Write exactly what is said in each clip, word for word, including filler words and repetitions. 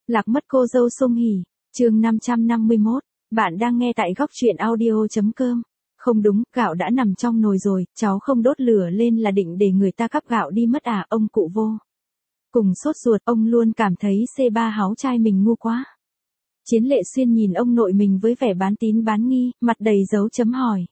Lạc mất cô dâu Song Hỷ, chương năm trăm năm mươi mốt, bạn đang nghe tại góc truyện audio.com. Không đúng, gạo đã nằm trong nồi rồi, cháu không đốt lửa lên là định để người ta cắp gạo đi mất à, ông cụ vô. Cùng sốt ruột, ông luôn cảm thấy xê ba háu trai mình ngu quá. Chiến Lệ Xuyên nhìn ông nội mình với vẻ bán tín bán nghi, mặt đầy dấu chấm hỏi.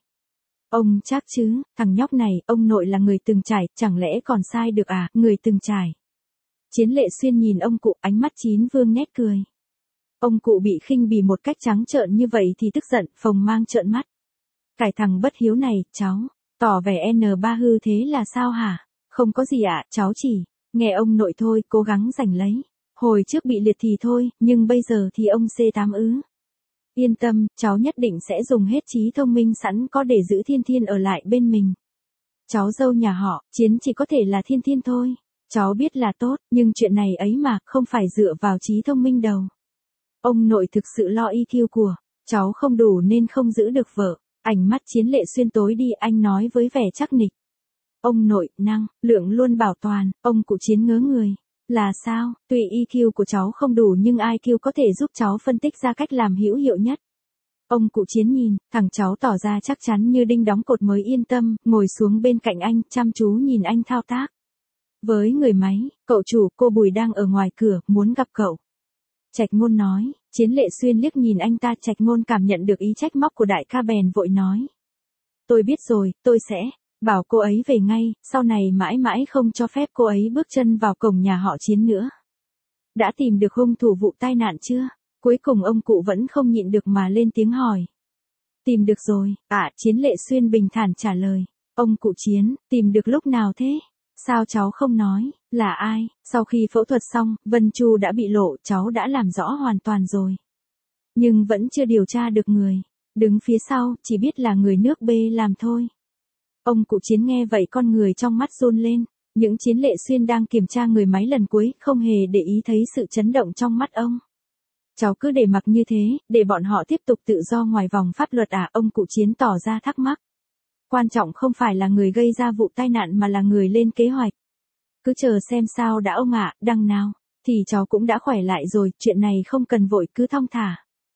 Ông chắc chứ, thằng nhóc này, ông nội là người từng trải, chẳng lẽ còn sai được à, người từng trải. Chiến Lệ Xuyên nhìn ông cụ, ánh mắt chín vương nét cười. Ông cụ bị khinh bỉ một cách trắng trợn như vậy thì tức giận, phồng mang trợn mắt. Cái thằng bất hiếu này, cháu, tỏ vẻ en ba hư thế là sao hả? Không có gì ạ, cháu chỉ, nghe ông nội thôi, cố gắng giành lấy. Hồi trước bị liệt thì thôi, nhưng bây giờ thì ông xê tám ứ. Yên tâm, cháu nhất định sẽ dùng hết trí thông minh sẵn có để giữ Thiên Thiên ở lại bên mình. Cháu dâu nhà họ, Chiến chỉ có thể là Thiên Thiên thôi. Cháu biết là tốt, nhưng chuyện này ấy mà, không phải dựa vào trí thông minh đâu. Ông nội thực sự lo i kiu của cháu không đủ nên không giữ được vợ. Ánh mắt Chiến Lệ Xuyên tối đi, anh nói với vẻ chắc nịch. Ông nội, năng, lượng luôn bảo toàn, ông cụ Chiến ngớ người. Là sao, tuy i kiu của cháu không đủ nhưng i kiu có thể giúp cháu phân tích ra cách làm hữu hiệu nhất. Ông cụ Chiến nhìn, thằng cháu tỏ ra chắc chắn như đinh đóng cột mới yên tâm, ngồi xuống bên cạnh anh, chăm chú nhìn anh thao tác. Với người máy, cậu chủ, cô Bùi đang ở ngoài cửa, muốn gặp cậu. Trạch Ngôn nói. Chiến Lệ Xuyên liếc nhìn anh ta, Trạch Ngôn cảm nhận được ý trách móc của đại ca bèn vội nói. Tôi biết rồi, tôi sẽ bảo cô ấy về ngay, sau này mãi mãi không cho phép cô ấy bước chân vào cổng nhà họ Chiến nữa. Đã tìm được hung thủ vụ tai nạn chưa? Cuối cùng ông cụ vẫn không nhịn được mà lên tiếng hỏi. Tìm được rồi, à, Chiến Lệ Xuyên bình thản trả lời. Ông cụ Chiến, tìm được lúc nào thế? Sao cháu không nói, là ai? Sau khi phẫu thuật xong, Vân Chu đã bị lộ, cháu đã làm rõ hoàn toàn rồi. Nhưng vẫn chưa điều tra được người. Đứng phía sau, chỉ biết là người nước B làm thôi. Ông cụ Chiến nghe vậy con người trong mắt run lên. Những Chiến Lệ Xuyên đang kiểm tra người máy lần cuối, không hề để ý thấy sự chấn động trong mắt ông. Cháu cứ để mặc như thế, để bọn họ tiếp tục tự do ngoài vòng pháp luật à, ông cụ Chiến tỏ ra thắc mắc. Quan trọng không phải là người gây ra vụ tai nạn mà là người lên kế hoạch. Cứ chờ xem sao đã ông ạ, đằng nào, thì cháu cũng đã khỏe lại rồi, chuyện này không cần vội, cứ thong thả.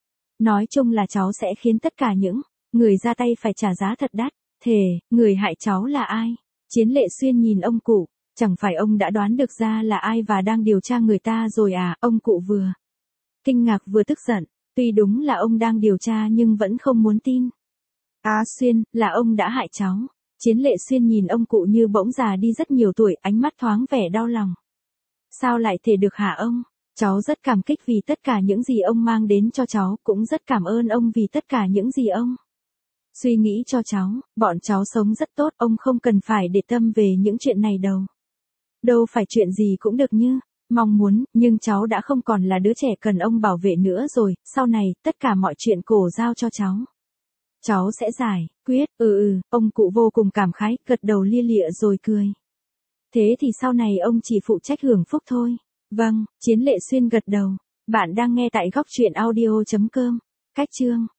Nói chung là cháu sẽ khiến tất cả những người ra tay phải trả giá thật đắt. Thề, người hại cháu là ai? Chiến Lệ Xuyên nhìn ông cụ, chẳng phải ông đã đoán được ra là ai và đang điều tra người ta rồi à? Ông cụ vừa kinh ngạc vừa tức giận, tuy đúng là ông đang điều tra nhưng vẫn không muốn tin. Á Xuyên, là ông đã hại cháu. Chiến Lệ Xuyên nhìn ông cụ như bỗng già đi rất nhiều tuổi, ánh mắt thoáng vẻ đau lòng. Sao lại thể được hả ông? Cháu rất cảm kích vì tất cả những gì ông mang đến cho cháu, cũng rất cảm ơn ông vì tất cả những gì ông suy nghĩ cho cháu. Bọn cháu sống rất tốt, ông không cần phải để tâm về những chuyện này đâu. Đâu phải chuyện gì cũng được như mong muốn, nhưng cháu đã không còn là đứa trẻ cần ông bảo vệ nữa rồi, sau này, tất cả mọi chuyện cổ giao cho cháu. Cháu sẽ giải quyết, ừ ừ, ông cụ vô cùng cảm khái, gật đầu lia lịa rồi cười. Thế thì sau này ông chỉ phụ trách hưởng phúc thôi. Vâng, Chiến Lệ Xuyên gật đầu. Bạn đang nghe tại góc truyện audio.com. Cách chương